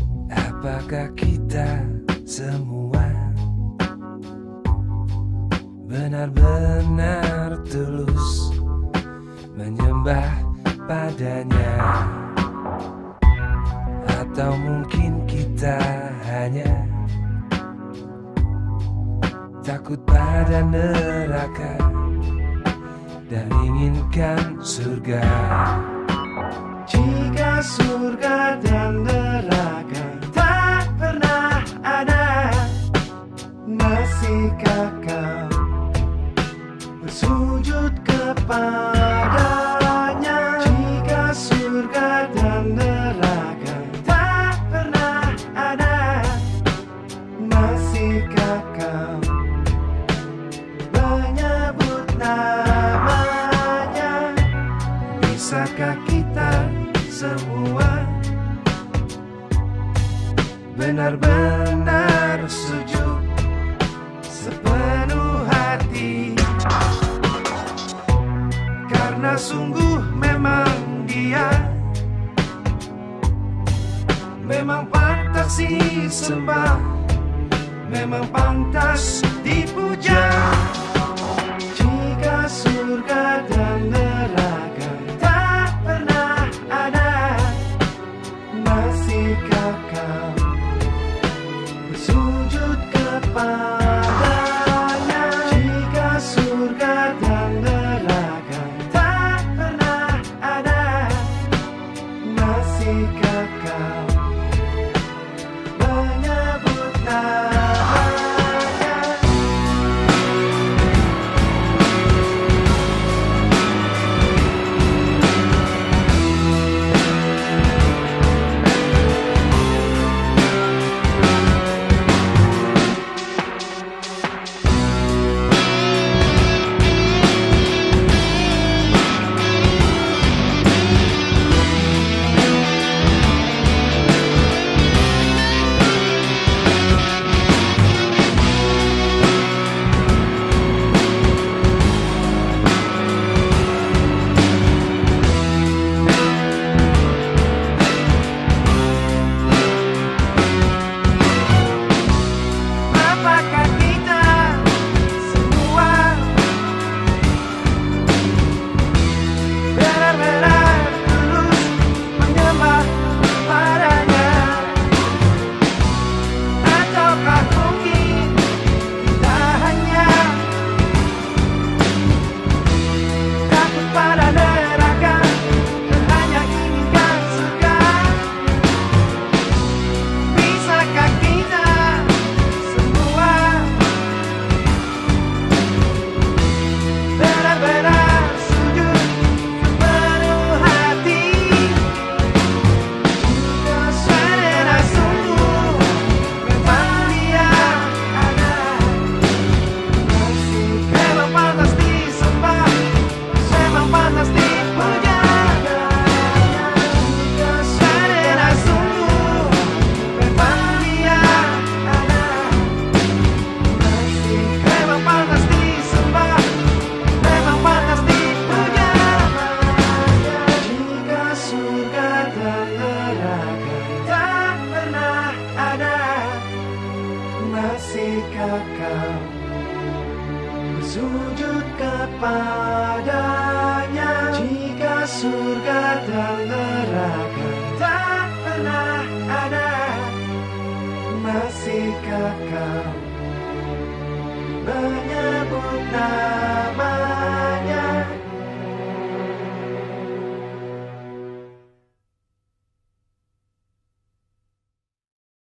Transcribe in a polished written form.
Apakah kita semua benar-benar tulus menyembah padanya? Atau mungkin kita hanya takut pada neraka dan inginkan surga? Jika surga dan neraka tak pernah ada, masihkah kau bersujud kepadanya? Jika surga dan neraka tak pernah ada, masihkah kau menyebut namanya? Bisakah kita semua benar-benar sujud sepenuh hati? Karena sungguh memang dia memang pantas disembah, memang pantas dipuja. Jika surga dan neraka tak pernah ada, masihkah kau bersujud kepadanya? Jika surga dan neraka tak pernah ada, masihkah kau menyebut namanya? Apakah kita semua benar-benar tulus menyembah padanya? Ataukah mungkin kita hanya takut pada neraka dan hanya inginkan surga? Bisakah kita semua benar-benar sujud sepenuh hati? Jika saudara sungguh memang dia ada, memang pantas disembah, memang pantas dipuja. Jika saudara sungguh memang dia ada, memang pantas disembah, memang pantas dipuja. Jika surga dan neraka tak pernah ada, masihkah kau bersujud kepadanya? Jika surga dan neraka tak pernah ada, masihkah kau menyebut nama?